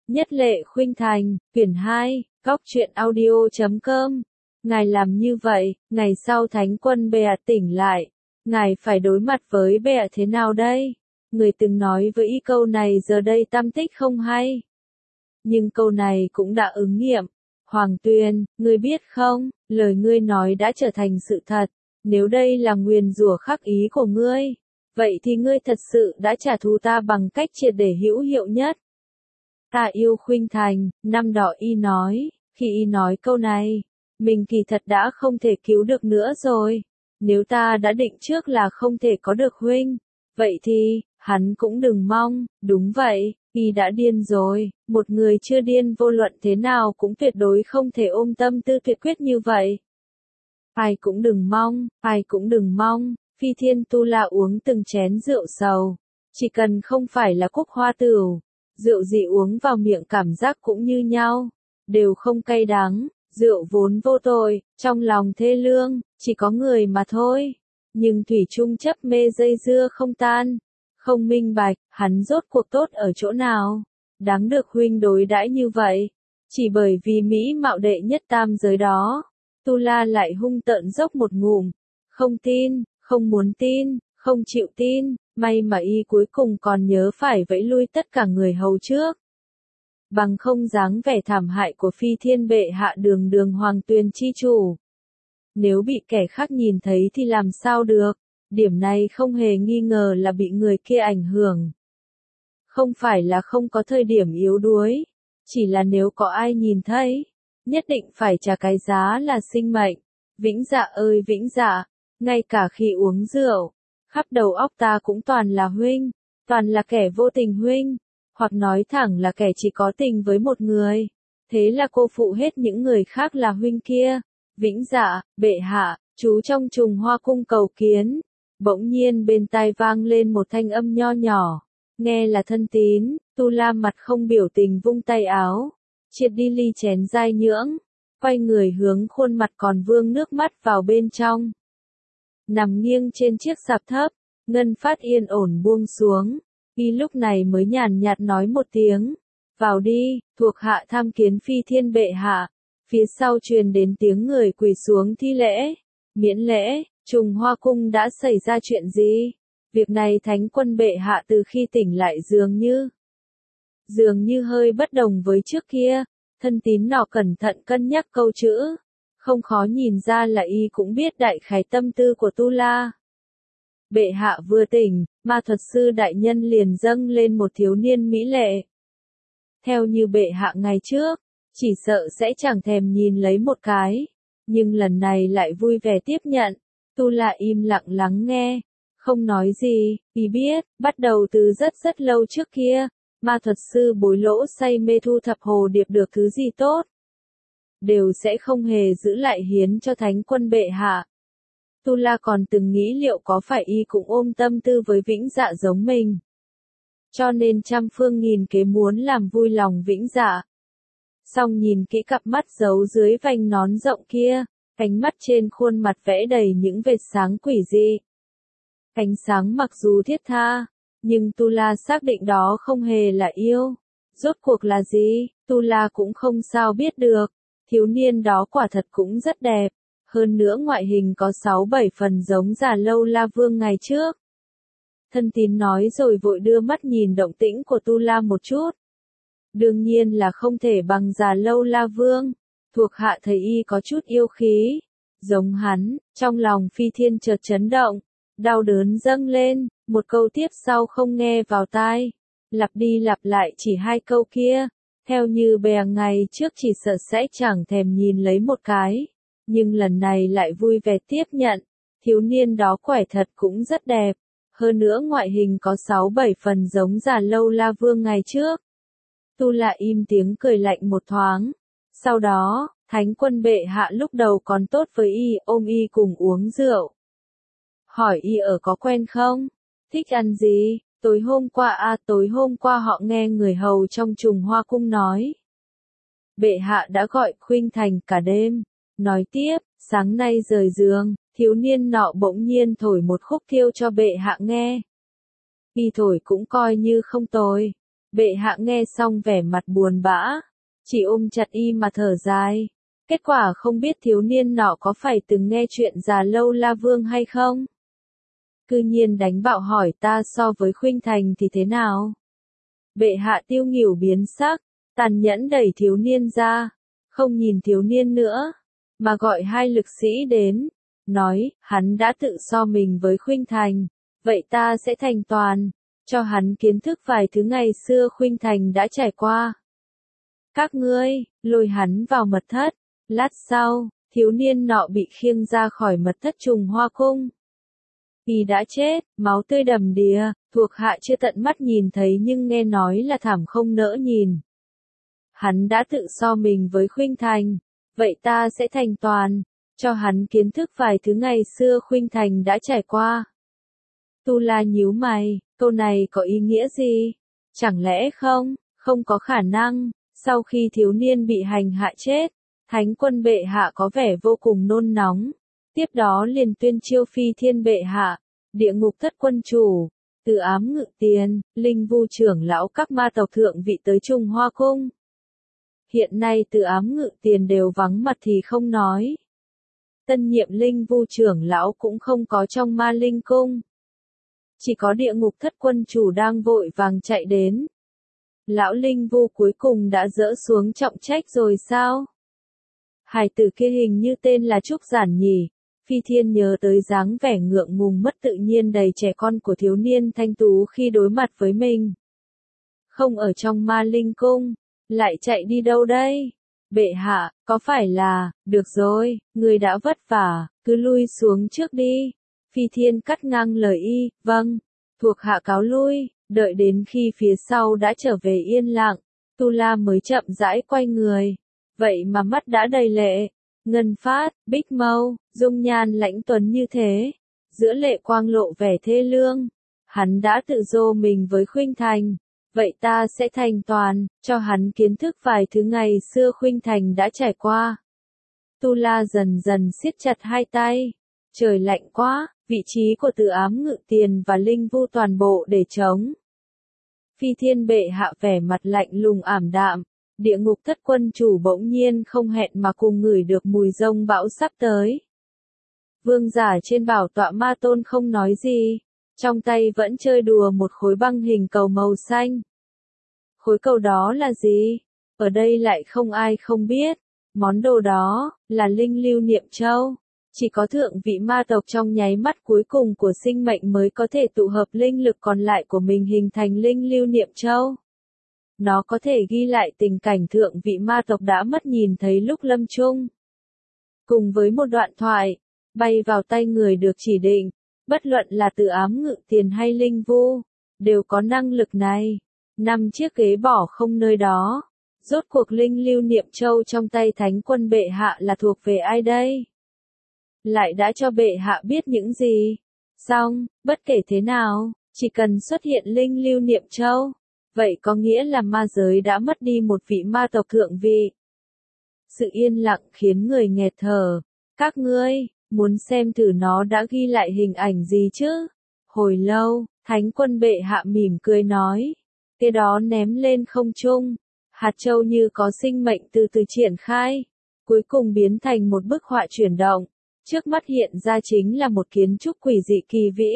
Nhất Lệ Khuynh Thành, quyển 2, góc truyện audio.com. Ngài làm như vậy, ngày sau Thánh Quân Bệ Hạ tỉnh lại, ngài phải đối mặt với Bệ Hạ thế nào đây? Người từng nói với y câu này giờ đây tăm tích không hay. Nhưng câu này cũng đã ứng nghiệm. Hoàng Tuyền, ngươi biết không, lời ngươi nói đã trở thành sự thật. Nếu đây là nguyền rủa khắc ý của ngươi, vậy thì ngươi thật sự đã trả thù ta bằng cách triệt để hữu hiệu nhất. Ta yêu Khuynh Thành, năm đó y nói, khi y nói câu này, mình kỳ thật đã không thể cứu được nữa rồi. Nếu ta đã định trước là không thể có được huynh, vậy thì, hắn cũng đừng mong, đúng vậy, y đã điên rồi, một người chưa điên vô luận thế nào cũng tuyệt đối không thể ôm tâm tư tuyệt quyết như vậy. Ai cũng đừng mong, Phi Thiên Tu La uống từng chén rượu sầu, chỉ cần không phải là Cúc Hoa Tửu, rượu gì uống vào miệng cảm giác cũng như nhau, đều không cay đắng, rượu vốn vô tội, trong lòng thê lương, chỉ có người mà thôi. Nhưng thủy chung chấp mê dây dưa không tan, không minh bạch, hắn rốt cuộc tốt ở chỗ nào, đáng được huynh đối đãi như vậy, chỉ bởi vì mỹ mạo đệ nhất tam giới đó. Tu La lại hung tợn dốc một ngụm, không tin, không muốn tin, không chịu tin, may mà y cuối cùng còn nhớ phải vẫy lui tất cả người hầu trước. Bằng không dáng vẻ thảm hại của Phi Thiên Bệ Hạ đường đường Hoàng Tuyền chi chủ. Nếu bị kẻ khác nhìn thấy thì làm sao được, điểm này không hề nghi ngờ là bị người kia ảnh hưởng. Không phải là không có thời điểm yếu đuối, chỉ là nếu có ai nhìn thấy, nhất định phải trả cái giá là sinh mệnh. Vĩnh Dạ ơi Vĩnh Dạ, ngay cả khi uống rượu, khắp đầu óc ta cũng toàn là huynh, toàn là kẻ vô tình huynh, hoặc nói thẳng là kẻ chỉ có tình với một người. Thế là cô phụ hết những người khác là huynh kia. Vĩnh Dạ, bệ hạ, chú trong trùng hoa cung cầu kiến. Bỗng nhiên bên tai vang lên một thanh âm nho nhỏ, nghe là Thân Tín. Tu La mặt không biểu tình vung tay áo, triệt đi ly chén dai nhưỡng, quay người hướng khuôn mặt còn vương nước mắt vào bên trong. Nằm nghiêng trên chiếc sạp thấp, Ngân Phát yên ổn buông xuống, y lúc này mới nhàn nhạt nói một tiếng, vào đi, thuộc hạ tham kiến Phi Thiên Bệ Hạ. Phía sau truyền đến tiếng người quỳ xuống thi lễ, miễn lễ, trùng hoa cung đã xảy ra chuyện gì? Việc này Thánh Quân Bệ Hạ từ khi tỉnh lại dường như hơi bất đồng với trước kia. Thân Tín nọ cẩn thận cân nhắc câu chữ, không khó nhìn ra là y cũng biết đại khái tâm tư của Tu La. Bệ hạ vừa tỉnh, ma thuật sư đại nhân liền dâng lên một thiếu niên mỹ lệ. Theo như bệ hạ ngày trước, chỉ sợ sẽ chẳng thèm nhìn lấy một cái, nhưng lần này lại vui vẻ tiếp nhận. Tu La im lặng lắng nghe, không nói gì, y biết, bắt đầu từ rất lâu trước kia, ma thuật sư bối lỗ say mê thu thập hồ điệp được thứ gì tốt, đều sẽ không hề giữ lại hiến cho Thánh Quân Bệ Hạ. Tu La còn từng nghĩ liệu có phải y cũng ôm tâm tư với Vĩnh Dạ giống mình, cho nên trăm phương nghìn kế muốn làm vui lòng Vĩnh Dạ. Song nhìn kỹ cặp mắt giấu dưới vành nón rộng kia, ánh mắt trên khuôn mặt vẽ đầy những vệt sáng quỷ dị. Ánh sáng mặc dù thiết tha, nhưng Tu La xác định đó không hề là yêu. Rốt cuộc là gì, Tu La cũng không sao biết được. Thiếu niên đó quả thật cũng rất đẹp, hơn nữa ngoại hình có 6-7 phần giống Già Lâu La Vương ngày trước. Thân Tín nói rồi vội đưa mắt nhìn động tĩnh của Tu La một chút. Đương nhiên là không thể bằng Già Lâu La Vương, thuộc hạ thấy y có chút yêu khí, giống hắn. Trong lòng Phi Thiên chợt chấn động, đau đớn dâng lên, một câu tiếp sau không nghe vào tai, lặp đi lặp lại chỉ hai câu kia, theo như bè ngày trước chỉ sợ sẽ chẳng thèm nhìn lấy một cái, nhưng lần này lại vui vẻ tiếp nhận. Thiếu niên đó quả thật cũng rất đẹp, hơn nữa ngoại hình có 6-7 phần giống Già Lâu La Vương ngày trước. Tu La im tiếng cười lạnh một thoáng, sau đó, Thánh Quân Bệ Hạ lúc đầu còn tốt với y, ôm y cùng uống rượu. Hỏi y ở có quen không? Thích ăn gì? Tối hôm qua họ nghe người hầu trong trùng hoa cung nói. Bệ hạ đã gọi Khuynh Thành cả đêm. Nói tiếp, sáng nay rời giường, thiếu niên nọ bỗng nhiên thổi một khúc thiêu cho bệ hạ nghe. Y thổi cũng coi như không tồi. Bệ hạ nghe xong vẻ mặt buồn bã, chỉ ôm chặt y mà thở dài. Kết quả không biết thiếu niên nọ có phải từng nghe chuyện Già Lâu La Vương hay không? Cư nhiên đánh bạo hỏi ta so với Khuynh Thành thì thế nào? Bệ hạ Tiêu Nghỉu biến sắc, tàn nhẫn đẩy thiếu niên ra, không nhìn thiếu niên nữa, mà gọi hai lực sĩ đến, nói, hắn đã tự so mình với Khuynh Thành, vậy ta sẽ thành toàn, cho hắn kiến thức vài thứ ngày xưa Khuynh Thành đã trải qua. Các ngươi, lôi hắn vào mật thất, lát sau, thiếu niên nọ bị khiêng ra khỏi mật thất Trùng Hoa Cung. Y đã chết, máu tươi đầm đìa, thuộc hạ chưa tận mắt nhìn thấy nhưng nghe nói là thảm không nỡ nhìn. Hắn đã tự so mình với Khuynh Thành, vậy ta sẽ thành toàn, cho hắn kiến thức vài thứ ngày xưa Khuynh Thành đã trải qua. Tu La nhíu mày, câu này có ý nghĩa gì? Chẳng lẽ không có khả năng, sau khi thiếu niên bị hành hạ chết, Thánh quân bệ hạ có vẻ vô cùng nôn nóng. Tiếp đó liền tuyên chiêu Phi Thiên bệ hạ, Địa Ngục Thất quân chủ, Từ Ám Ngự Tiền, Linh Vu trưởng lão các ma tộc thượng vị tới Trùng Hoa Cung. Hiện nay Từ Ám Ngự Tiền đều vắng mặt thì không nói. Tân nhiệm Linh Vu trưởng lão cũng không có trong Ma Linh Cung. Chỉ có Địa Ngục Thất quân chủ đang vội vàng chạy đến. Lão Linh Vu cuối cùng đã dỡ xuống trọng trách rồi sao? Hài tử kia hình như tên là Trúc Giản nhỉ? Phi Thiên nhớ tới dáng vẻ ngượng ngùng mất tự nhiên đầy trẻ con của thiếu niên thanh tú khi đối mặt với mình. Không ở trong Ma Linh Cung, lại chạy đi đâu đây? Bệ hạ, có phải là, được rồi, người đã vất vả, cứ lui xuống trước đi. Phi Thiên cắt ngang lời y, vâng, thuộc hạ cáo lui, đợi đến khi phía sau đã trở về yên lặng, Tu La mới chậm rãi quay người. Vậy mà mắt đã đầy lệ. Ngân phát, bích mâu, dung nhan lãnh tuấn như thế, giữa lệ quang lộ vẻ thê lương. Hắn đã tự dô mình với Khuynh Thành, vậy ta sẽ thành toàn, cho hắn kiến thức vài thứ ngày xưa Khuynh Thành đã trải qua. Tu La dần dần siết chặt hai tay. Trời lạnh quá, vị trí của Từ Ám Ngự Tiền và Linh Vu toàn bộ để trống. Phi Thiên bệ hạ vẻ mặt lạnh lùng ảm đạm. Địa Ngục Thất quân chủ bỗng nhiên không hẹn mà cùng ngửi được mùi rông bão sắp tới. Vương giả trên bảo tọa Ma Tôn không nói gì, trong tay vẫn chơi đùa một khối băng hình cầu màu xanh. Khối cầu đó là gì? Ở đây lại không ai không biết. Món đồ đó là Linh Lưu Niệm Châu. Chỉ có thượng vị ma tộc trong nháy mắt cuối cùng của sinh mệnh mới có thể tụ hợp linh lực còn lại của mình hình thành Linh Lưu Niệm Châu. Nó có thể ghi lại tình cảnh thượng vị ma tộc đã mất nhìn thấy lúc lâm chung. Cùng với một đoạn thoại, bay vào tay người được chỉ định, bất luận là Từ Ám Ngự Tiền hay Linh Vu, đều có năng lực này. 5 chiếc ghế bỏ không nơi đó. Rốt cuộc Linh Lưu Niệm Châu trong tay Thánh quân bệ hạ là thuộc về ai đây? Lại đã cho bệ hạ biết những gì? Xong, bất kể thế nào, chỉ cần xuất hiện Linh Lưu Niệm Châu, vậy có nghĩa là ma giới đã mất đi một vị ma tộc thượng vị. Sự yên lặng khiến người nghẹt thở. Các ngươi, muốn xem thử nó đã ghi lại hình ảnh gì chứ? Hồi lâu, Thánh quân bệ hạ mỉm cười nói. Cái đó ném lên không trung. Hạt châu như có sinh mệnh từ từ triển khai. Cuối cùng biến thành một bức họa chuyển động. Trước mắt hiện ra chính là một kiến trúc quỷ dị kỳ vĩ.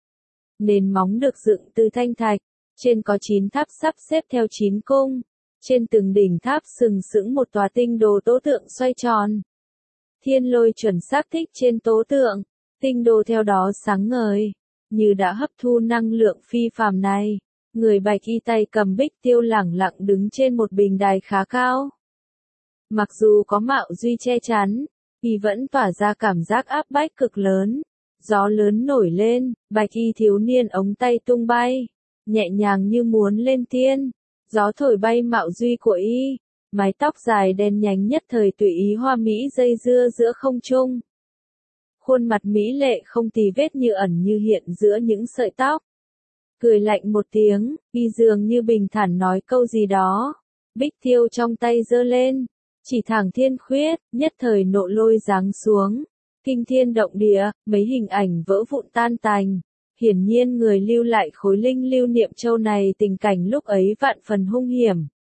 Nền móng được dựng từ thanh thạch. Trên có 9 tháp sắp xếp theo 9 cung. Trên từng đỉnh tháp sừng sững một tòa tinh đồ tố tượng xoay tròn. Thiên lôi chuẩn xác thích trên tố tượng. Tinh đồ theo đó sáng ngời. Như đã hấp thu năng lượng phi phàm này. Người bạch y tay cầm bích tiêu lẳng lặng đứng trên một bình đài khá cao. Mặc dù có mạo duy che chắn, y vẫn tỏa ra cảm giác áp bách cực lớn. Gió lớn nổi lên, bạch y thiếu niên ống tay tung bay. Nhẹ nhàng như muốn lên tiên. Gió thổi bay mạo duy của y. Mái tóc dài đen nhánh nhất thời tùy ý hoa mỹ dây dưa giữa không trung. Khuôn mặt mỹ lệ không tì vết như ẩn như hiện giữa những sợi tóc. Cười lạnh một tiếng, y dường như bình thản nói câu gì đó. Bích tiêu trong tay giơ lên. Chỉ thẳng thiên khuyết, nhất thời nộ lôi giáng xuống. Kinh thiên động địa, mấy hình ảnh vỡ vụn tan tành. Hiển nhiên người lưu lại khối linh lưu niệm châu này tình cảnh lúc ấy vạn phần hung hiểm.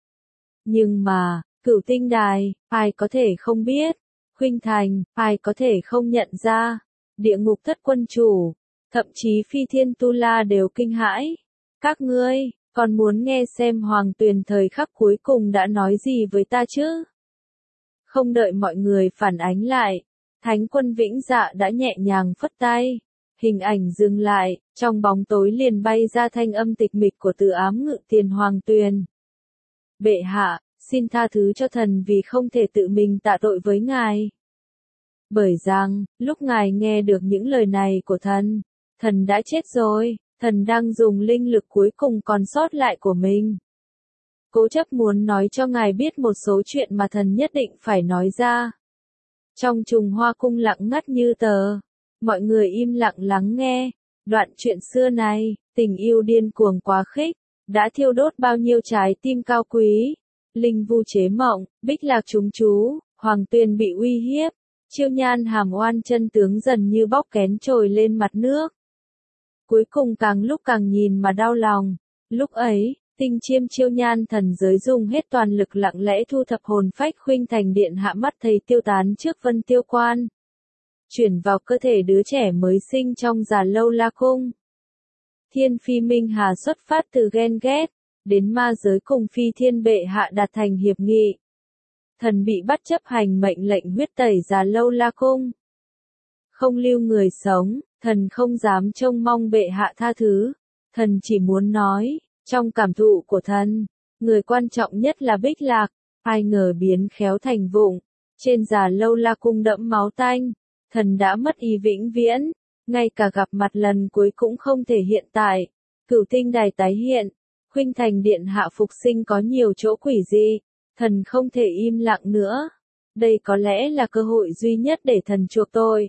Nhưng mà, Cửu Tinh Đài, ai có thể không biết, Khuynh Thành, ai có thể không nhận ra, Địa Ngục Thất Quân Chủ, thậm chí Phi Thiên Tu La đều kinh hãi. Các ngươi, còn muốn nghe xem Hoàng Tuyền thời khắc cuối cùng đã nói gì với ta chứ? Không đợi mọi người phản ánh lại, Thánh Quân Vĩnh Dạ đã nhẹ nhàng phất tay. Hình ảnh dừng lại, trong bóng tối liền bay ra thanh âm tịch mịch của Từ Ám Ngự Tiền Hoàng Tuyền. Bệ hạ, xin tha thứ cho thần vì không thể tự mình tạ tội với ngài. Bởi rằng, lúc ngài nghe được những lời này của thần đã chết rồi, thần đang dùng linh lực cuối cùng còn sót lại của mình. Cố chấp muốn nói cho ngài biết một số chuyện mà thần nhất định phải nói ra. Trong trùng hoa cung lặng ngắt như tờ, mọi người im lặng lắng nghe. Đoạn chuyện xưa này, tình yêu điên cuồng quá khích, đã thiêu đốt bao nhiêu trái tim cao quý. Linh vu chế mộng, Bích Lạc trúng chú, Hoàng Tuyền bị uy hiếp, Chiêu Nhan hàm oan chân tướng dần như bóc kén trồi lên mặt nước. Cuối cùng càng lúc càng nhìn mà đau lòng. Lúc ấy, Tinh Chiêm Chiêu Nhan thần giới dùng hết toàn lực lặng lẽ thu thập hồn phách Khuynh Thành điện hạ mắt thấy tiêu tán trước Vân Tiêu Quan, chuyển vào cơ thể đứa trẻ mới sinh trong Già Lâu La Cung. Thiên Phi Minh Hà xuất phát từ ghen ghét, đến ma giới cùng Phi Thiên bệ hạ đạt thành hiệp nghị. Thần bị bắt chấp hành mệnh lệnh huyết tẩy Già Lâu La Cung. Không lưu người sống, thần không dám trông mong bệ hạ tha thứ. Thần chỉ muốn nói, trong cảm thụ của thần, người quan trọng nhất là Bích Lạc, ai ngờ biến khéo thành vụng. Trên Già Lâu La Cung đẫm máu tanh, thần đã mất ý vĩnh viễn, ngay cả gặp mặt lần cuối cũng không thể hiện tại. Cửu Tinh Đài tái hiện, Khuynh Thành điện hạ phục sinh có nhiều chỗ quỷ dị, thần không thể im lặng nữa. Đây có lẽ là cơ hội duy nhất để thần chuộc tội.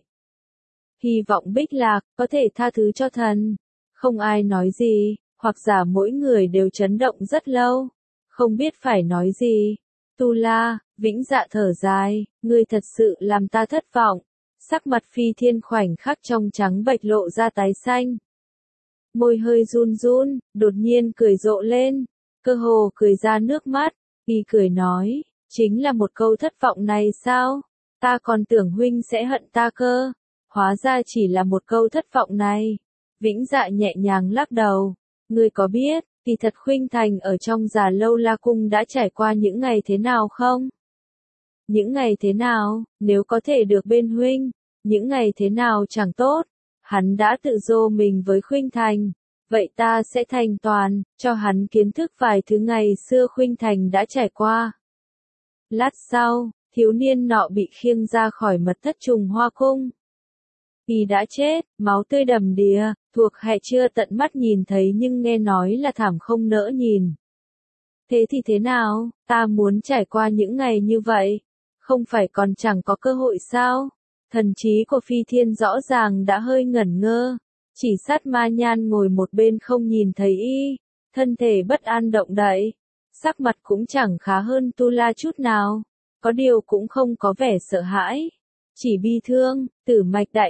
Hy vọng Bích Lạc có thể tha thứ cho thần. Không ai nói gì, hoặc giả mỗi người đều chấn động rất lâu, không biết phải nói gì. Tu La, Vĩnh Dạ thở dài, ngươi thật sự làm ta thất vọng. Sắc mặt Phi Thiên khoảnh khắc trong trắng bệch lộ ra tái xanh. Môi hơi run run, đột nhiên cười rộ lên, cơ hồ cười ra nước mắt, y cười nói, chính là một câu thất vọng này sao? Ta còn tưởng huynh sẽ hận ta cơ, hóa ra chỉ là một câu thất vọng này. Vĩnh Dạ nhẹ nhàng lắc đầu, ngươi có biết, kỳ thật Khuynh Thành ở trong Già Lâu La Cung đã trải qua những ngày thế nào không? Những ngày thế nào, nếu có thể được bên huynh, những ngày thế nào chẳng tốt. Hắn đã tự dô mình với Khuynh Thành, vậy ta sẽ thành toàn, cho hắn kiến thức vài thứ ngày xưa Khuynh Thành đã trải qua. Lát sau, thiếu niên nọ bị khiêng ra khỏi mật thất trùng hoa cung. Y đã chết, máu tươi đầm đìa, thuộc hạ chưa tận mắt nhìn thấy nhưng nghe nói là thảm không nỡ nhìn. Thế thì thế nào, ta muốn trải qua những ngày như vậy, không phải còn chẳng có cơ hội sao? Thần trí của Phi Thiên rõ ràng đã hơi ngẩn ngơ, chỉ Sát Ma Nhan ngồi một bên không nhìn thấy y, thân thể bất an động đậy, sắc mặt cũng chẳng khá hơn Tu La chút nào, có điều cũng không có vẻ sợ hãi, chỉ bi thương. Tử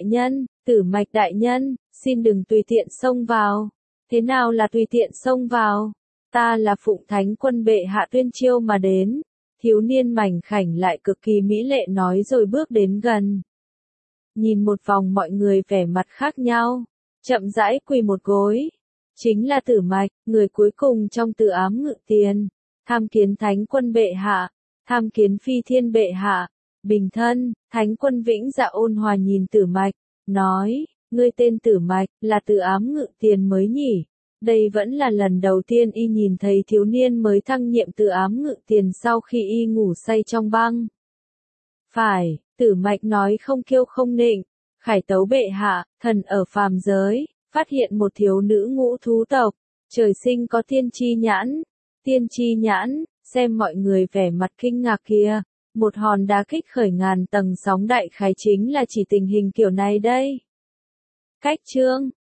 Mạch đại nhân, xin đừng tùy tiện xông vào. Thế nào là tùy tiện xông vào? Ta là Phụng Thánh Quân bệ hạ tuyên chiêu mà đến. Thiếu niên mảnh khảnh lại cực kỳ mỹ lệ nói rồi bước đến gần. Nhìn một vòng mọi người vẻ mặt khác nhau, chậm rãi quỳ một gối. Chính là Tử Mạch, người cuối cùng trong Từ Ám Ngự Tiền. Tham kiến Thánh Quân bệ hạ, tham kiến Phi Thiên bệ hạ. Bình thân, Thánh Quân Vĩnh Dạ ôn hòa nhìn Tử Mạch, nói, ngươi tên Tử Mạch, là Từ Ám Ngự Tiền mới nhỉ? Đây vẫn là lần đầu tiên y nhìn thấy thiếu niên mới thăng nhiệm Từ Ám Ngự Tiền sau khi y ngủ say trong băng. Phải, Tử Mạch nói không kiêu không nịnh, khải tấu bệ hạ, thần ở phàm giới, phát hiện một thiếu nữ ngũ thú tộc, trời sinh có tiên tri nhãn, xem mọi người vẻ mặt kinh ngạc kia. Một hòn đá kích khởi ngàn tầng sóng đại khái chính là chỉ tình hình kiểu này đây. Cách chương